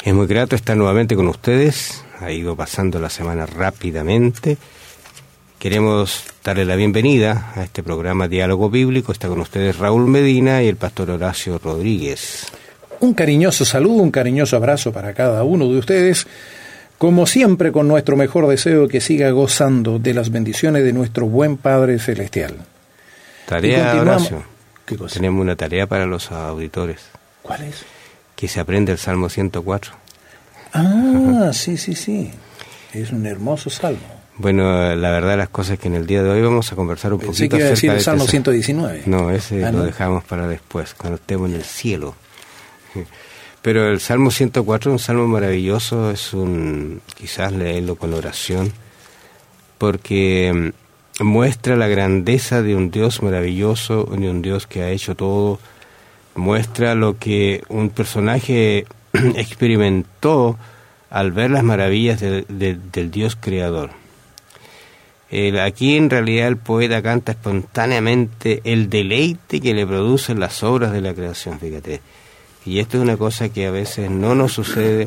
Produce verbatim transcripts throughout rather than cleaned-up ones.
Es muy grato estar nuevamente con ustedes. Ha ido pasando la semana rápidamente. Queremos darle la bienvenida a este programa Diálogo Bíblico. Está con ustedes Raúl Medina y el pastor Horacio Rodríguez. Un cariñoso saludo, un cariñoso abrazo para cada uno de ustedes. Como siempre, con nuestro mejor deseo que siga gozando de las bendiciones de nuestro buen Padre Celestial. Tarea, Horacio. ¿Qué cosa? Tenemos una tarea para los auditores. ¿Cuál es? Que se aprende el Salmo ciento cuatro. Ah, sí, sí, sí. Es un hermoso salmo. Bueno, la verdad las cosas es que en el día de hoy vamos a conversar un Pensé poquito que iba a decir acerca el de Salmo este... ciento diecinueve. No, ese ah, lo ¿no? dejamos para después, cuando estemos en el cielo. Pero el Salmo ciento cuatro es un salmo maravilloso, es un quizás leerlo con oración, porque muestra la grandeza de un Dios maravilloso, de un Dios que ha hecho todo, muestra lo que un personaje experimentó al ver las maravillas de, de, del Dios creador. El, aquí en realidad el poeta canta espontáneamente el deleite que le producen las obras de la creación, fíjate. Y esto es una cosa que a veces no nos sucede,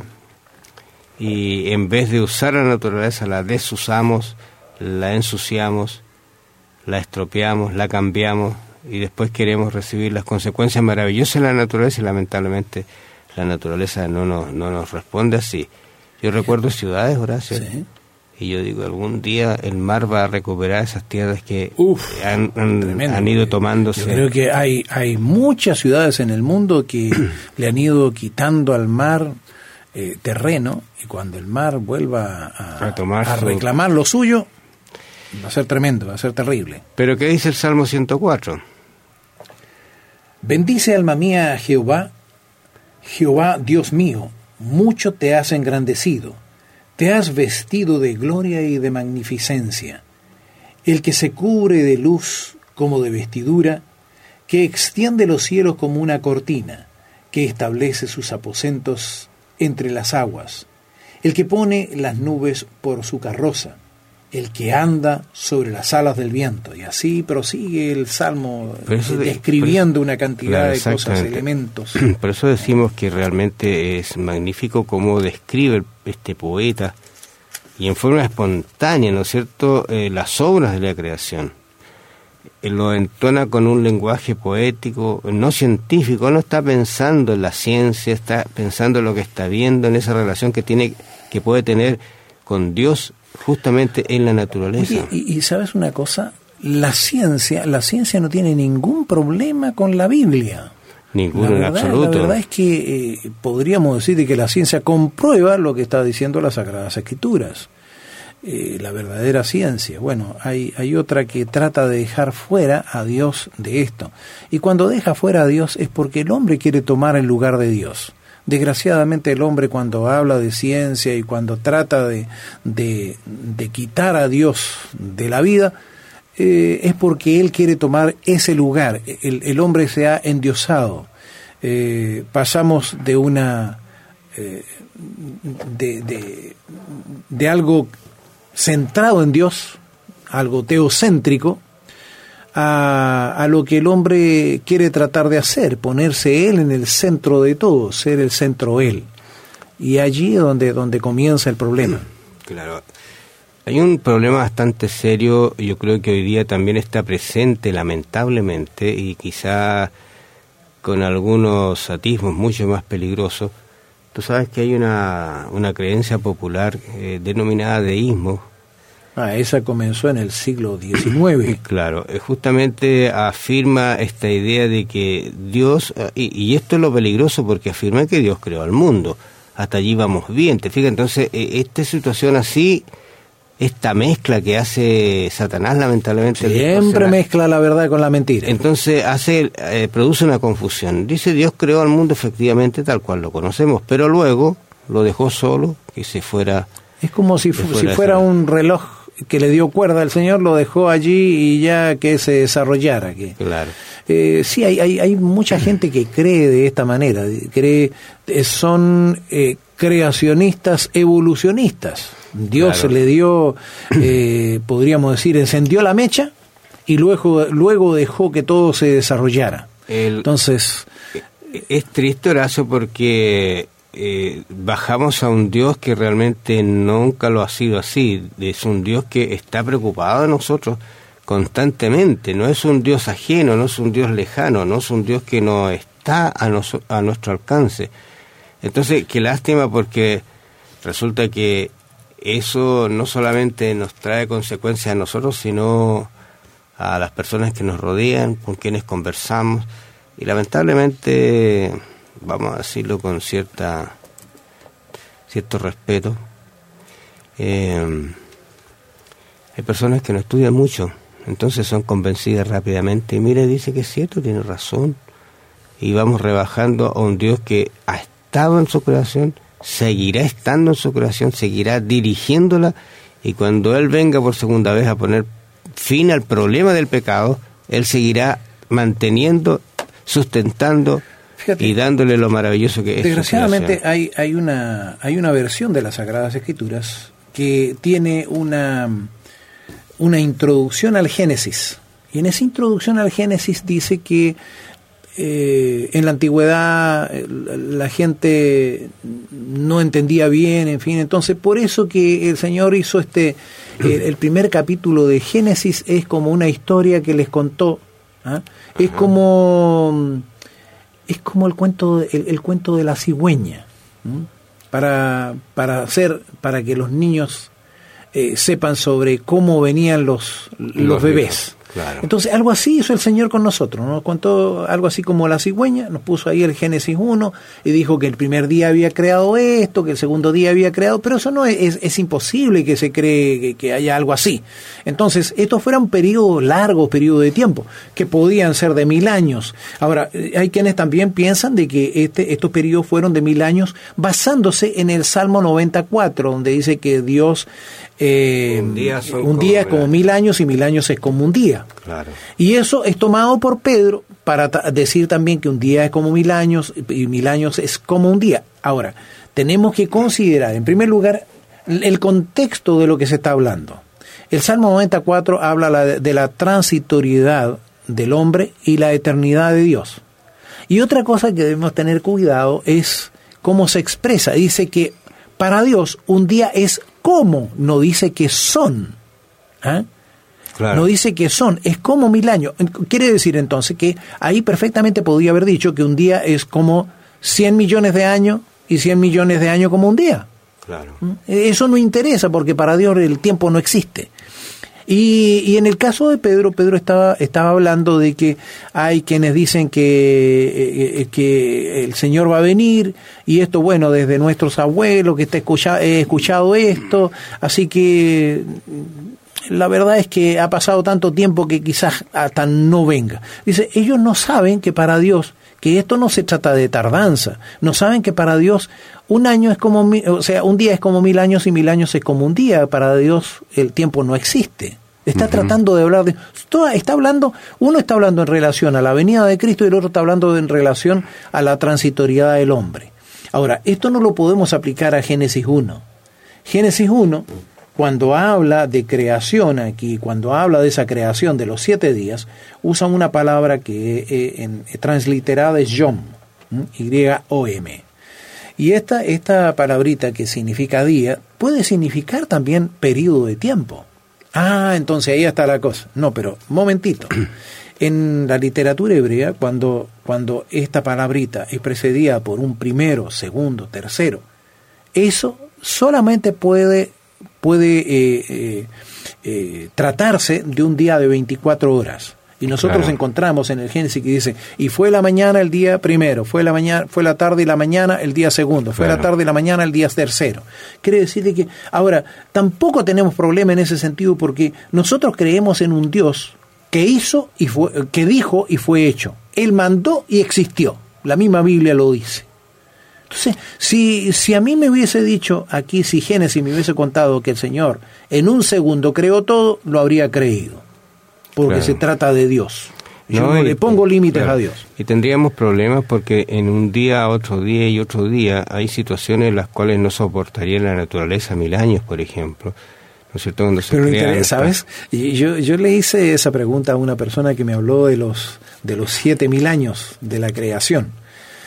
y en vez de usar la naturaleza la desusamos, la ensuciamos, la estropeamos, la cambiamos, y después queremos recibir las consecuencias maravillosas de la naturaleza, y lamentablemente la naturaleza no nos, no nos responde así. Yo recuerdo ciudades, Horacio, sí. Y yo digo, algún día el mar va a recuperar esas tierras que Uf, han, han, han ido tomándose. Yo creo que hay, hay muchas ciudades en el mundo que le han ido quitando al mar eh, terreno, y cuando el mar vuelva a, a, tomar a su... reclamar lo suyo, va a ser tremendo, va a ser terrible. ¿Pero qué dice el Salmo ciento cuatro? Bendice, alma mía, a Jehová. Jehová, Dios mío, mucho te has engrandecido. Te has vestido de gloria y de magnificencia. El que se cubre de luz como de vestidura, que extiende los cielos como una cortina, que establece sus aposentos entre las aguas, el que pone las nubes por su carroza, el que anda sobre las alas del viento. Y así prosigue el Salmo, de, describiendo eso, una cantidad claro, de cosas, elementos. Por eso decimos que realmente es magnífico cómo describe este poeta, y en forma espontánea, ¿no es cierto?, eh, las obras de la creación. Él lo entona con un lenguaje poético, no científico, no está pensando en la ciencia, está pensando en lo que está viendo, en esa relación que tiene, que puede tener con Dios, justamente en la naturaleza. Oye, y, y sabes una cosa, la ciencia, la ciencia no tiene ningún problema con la Biblia. Ninguno verdad, en absoluto. La verdad es que eh, podríamos decir de que la ciencia comprueba lo que está diciendo las Sagradas Escrituras. Eh, la verdadera ciencia. Bueno, hay, hay otra que trata de dejar fuera a Dios de esto. Y cuando deja fuera a Dios es porque el hombre quiere tomar el lugar de Dios. Desgraciadamente el hombre, cuando habla de ciencia y cuando trata de, de, de quitar a Dios de la vida, eh, es porque él quiere tomar ese lugar. El, el hombre se ha endiosado. Eh, pasamos de una eh, de, de, de algo centrado en Dios, algo teocéntrico, A, a lo que el hombre quiere tratar de hacer, ponerse él en el centro de todo, ser el centro él. Y allí es donde, donde comienza el problema. Claro. Hay un problema bastante serio, yo creo que hoy día también está presente, lamentablemente, y quizá con algunos atismos mucho más peligrosos. Tú sabes que hay una, una creencia popular eh, denominada deísmo. Ah, esa comenzó en el siglo diecinueve. Claro, justamente afirma esta idea de que Dios, y, y esto es lo peligroso porque afirma que Dios creó al mundo. Hasta allí vamos bien, te fijas. Entonces, esta situación así, esta mezcla que hace Satanás, lamentablemente. Siempre mezcla la verdad con la mentira. Entonces, hace eh, produce una confusión. Dice, Dios creó al mundo efectivamente tal cual lo conocemos, pero luego lo dejó solo, que se fuera... Es como si, fu- si fuera un reloj que le dio cuerda al Señor, lo dejó allí y ya que se desarrollara. Que, claro. Eh, sí, hay, hay, hay mucha gente que cree de esta manera, cree, eh, son eh, creacionistas evolucionistas. Dios claro. le dio, eh, podríamos decir, encendió la mecha y luego, luego dejó que todo se desarrollara. El, Entonces... Es triste, Horacio, porque eh, bajamos a un Dios que realmente nunca lo ha sido así. Es un Dios que está preocupado de nosotros constantemente. No es un Dios ajeno, no es un Dios lejano, no es un Dios que no está a, nos, a nuestro alcance. Entonces, qué lástima, porque resulta que eso no solamente nos trae consecuencias a nosotros, sino a las personas que nos rodean, con quienes conversamos, y lamentablemente, vamos a decirlo con cierta cierto respeto, eh, hay personas que no estudian mucho, entonces son convencidas rápidamente, y mire, dice que es cierto, tiene razón, y vamos rebajando a un Dios que ha estado en su creación, seguirá estando en su creación, seguirá dirigiéndola, y cuando Él venga por segunda vez a poner fin al problema del pecado, Él seguirá manteniendo, sustentando, fíjate, y dándole lo maravilloso que es. Desgraciadamente hay, hay una hay una versión de las Sagradas Escrituras que tiene una, una introducción al Génesis, y en esa introducción al Génesis dice que Eh, en la antigüedad la gente no entendía bien, en fin, entonces por eso que el Señor hizo este, el, el primer capítulo de Génesis es como una historia que les contó, ¿ah? Es como es como el cuento el, el cuento de la cigüeña, ¿m? para para hacer para que los niños eh, sepan sobre cómo venían los los, los bebés. Claro. Entonces, algo así hizo el Señor con nosotros, nos contó algo así como la cigüeña, nos puso ahí el Génesis uno y dijo que el primer día había creado esto, que el segundo día había creado, pero eso no es, es, es imposible que se cree que, que haya algo así. Entonces, estos fueron periodos largos, periodos de tiempo, que podían ser de mil años. Ahora, hay quienes también piensan de que este, estos periodos fueron de mil años basándose en el Salmo noventa y cuatro, donde dice que Dios... Eh, un día, un como día es como mil años y mil años es como un día. Claro. Y eso es tomado por Pedro para ta- decir también que un día es como mil años y mil años es como un día. Ahora, tenemos que considerar, en primer lugar, el contexto de lo que se está hablando. El Salmo noventa y cuatro habla la de, de la transitoriedad del hombre y la eternidad de Dios. Y otra cosa que debemos tener cuidado es cómo se expresa. Dice que para Dios un día es como, no dice que son. ¿Ah? Claro. No dice que son, es como mil años. Quiere decir entonces que ahí perfectamente podría haber dicho que un día es como cien millones de años y cien millones de años como un día. Claro. Eso no interesa porque para Dios el tiempo no existe. Y, y en el caso de Pedro, Pedro estaba, estaba hablando de que hay quienes dicen que, eh, que el Señor va a venir, y esto, bueno, desde nuestros abuelos, que está escucha, he escuchado esto, así que la verdad es que ha pasado tanto tiempo que quizás hasta no venga. Dice, ellos no saben que para Dios, que esto no se trata de tardanza, no saben que para Dios un año es como, o sea, un día es como mil años y mil años es como un día. Para Dios el tiempo no existe. Está uh-huh. tratando de hablar de, toda, está hablando, uno está hablando en relación a la venida de Cristo y el otro está hablando en relación a la transitoriedad del hombre. Ahora, esto no lo podemos aplicar a Génesis uno. Génesis uno, cuando habla de creación aquí, cuando habla de esa creación de los siete días, usa una palabra que eh, en, transliterada es yom, Y O M. Y esta, esta palabrita que significa día, puede significar también periodo de tiempo. Ah, entonces ahí está la cosa. No, pero momentito. En la literatura hebrea, cuando, cuando esta palabrita es precedida por un primero, segundo, tercero, eso solamente puede, puede eh, eh, eh, tratarse de un día de veinticuatro horas. Y nosotros claro. encontramos en el Génesis que dice, y fue la mañana el día primero, fue la mañana, fue la tarde y la mañana el día segundo, fue claro. la tarde y la mañana el día tercero. Quiere decir que, ahora, tampoco tenemos problema en ese sentido porque nosotros creemos en un Dios que hizo y fue, que dijo y fue hecho. Él mandó y existió. La misma Biblia lo dice. Entonces, si, si a mí me hubiese dicho aquí, si Génesis me hubiese contado que el Señor en un segundo creó todo, lo habría creído. Porque claro. se trata de Dios. Yo no, no le pongo límites claro. a Dios. Y tendríamos problemas porque en un día, otro día y otro día hay situaciones en las cuales no soportaría la naturaleza mil años, por ejemplo. ¿No es cierto? Cuando se Pero crean, ¿sabes? Y yo, yo le hice esa pregunta a una persona que me habló de los de los siete mil años de la creación.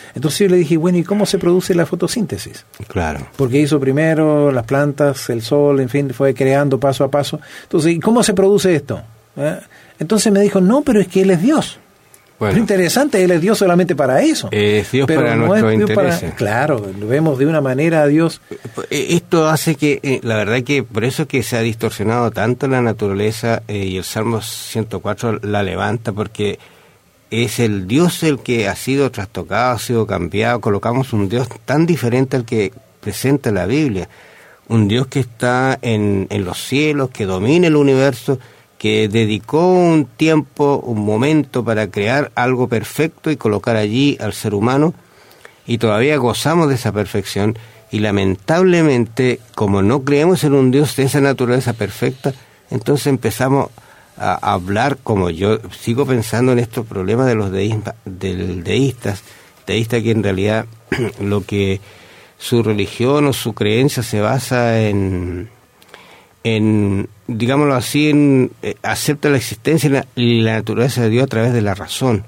Entonces yo le dije, bueno, ¿y cómo se produce la fotosíntesis? Claro. Porque hizo primero las plantas, el sol, en fin, fue creando paso a paso. Entonces, ¿y cómo se produce esto? ¿Eh? Entonces me dijo, no, pero es que Él es Dios. Bueno, pero interesante, Él es Dios solamente para eso. Es Dios pero para no nuestros es Dios intereses. Para, claro, lo vemos de una manera a Dios. Esto hace que, la verdad que por eso es que se ha distorsionado tanto la naturaleza eh, y el Salmo ciento cuatro la levanta, porque es el Dios el que ha sido trastocado, ha sido cambiado. Colocamos un Dios tan diferente al que presenta la Biblia. Un Dios que está en, en los cielos, que domina el universo, que dedicó un tiempo, un momento para crear algo perfecto y colocar allí al ser humano, y todavía gozamos de esa perfección, y lamentablemente, como no creemos en un Dios de esa naturaleza perfecta, entonces empezamos a hablar, como yo sigo pensando en estos problemas de los deísma, del deístas, deístas que en realidad lo que su religión o su creencia se basa en... en, digámoslo así, en, eh, acepta la existencia y la, y la naturaleza de Dios a través de la razón.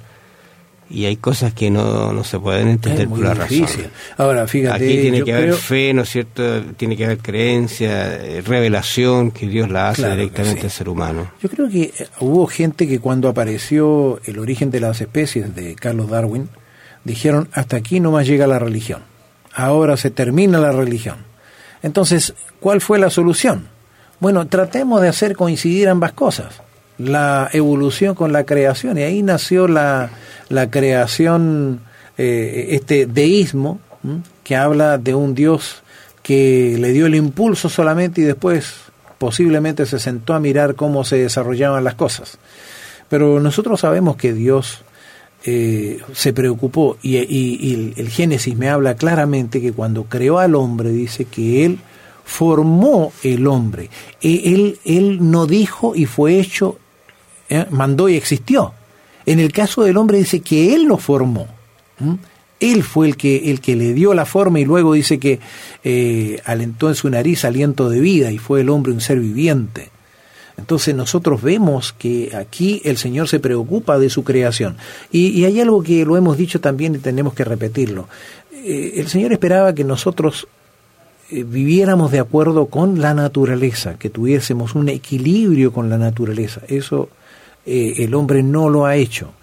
Y hay cosas que no, no se pueden entender por la difícil. razón. Ahora, fíjate, aquí tiene yo que haber creo... fe, ¿no es cierto? Tiene que haber creencia, eh, revelación, que Dios la hace Claro directamente sí. al ser humano. Yo creo que hubo gente que cuando apareció El origen de las especies de Carlos Darwin, dijeron, hasta aquí nomás llega la religión. Ahora se termina la religión. Entonces, ¿cuál fue la solución? Bueno, tratemos de hacer coincidir ambas cosas, la evolución con la creación, y ahí nació la, la creación, eh, este deísmo, ¿m? que habla de un Dios que le dio el impulso solamente y después posiblemente se sentó a mirar cómo se desarrollaban las cosas. Pero nosotros sabemos que Dios eh, se preocupó, y, y, y el Génesis me habla claramente que cuando creó al hombre, dice que Él formó el hombre. Él, él no dijo y fue hecho, ¿eh? mandó y existió. En el caso del hombre dice que Él lo formó. ¿Mm? Él fue el que, el que le dio la forma, y luego dice que eh, alentó en su nariz aliento de vida, y fue el hombre un ser viviente. Entonces nosotros vemos que aquí el Señor se preocupa de su creación. Y, y hay algo que lo hemos dicho también y tenemos que repetirlo. Eh, el Señor esperaba que nosotros viviéramos de acuerdo con la naturaleza, que tuviésemos un equilibrio con la naturaleza. Eso eh, el hombre no lo ha hecho.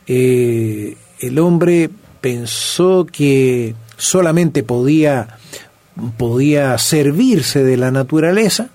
Eh, el hombre pensó que solamente podía, podía servirse de la naturaleza,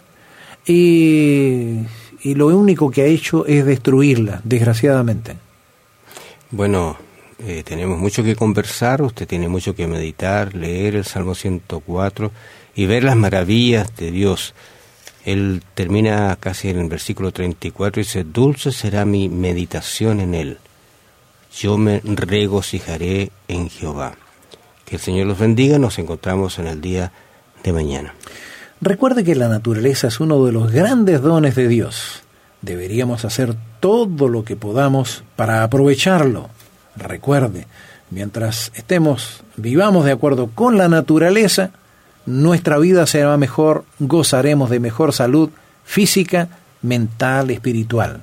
y, y lo único que ha hecho es destruirla, desgraciadamente. Bueno, eh, tenemos mucho que conversar, usted tiene mucho que meditar, leer el Salmo ciento cuatro y ver las maravillas de Dios. Él termina casi en el versículo treinta y cuatro y dice, dulce será mi meditación en él, yo me regocijaré en Jehová. Que el Señor los bendiga, nos encontramos en el día de mañana. Recuerde que la naturaleza es uno de los grandes dones de Dios. Deberíamos hacer todo lo que podamos para aprovecharlo. Recuerde, mientras estemos, vivamos de acuerdo con la naturaleza, nuestra vida será mejor, gozaremos de mejor salud física, mental, espiritual.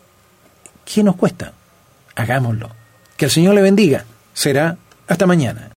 ¿Qué nos cuesta? Hagámoslo. Que el Señor le bendiga. Será hasta mañana.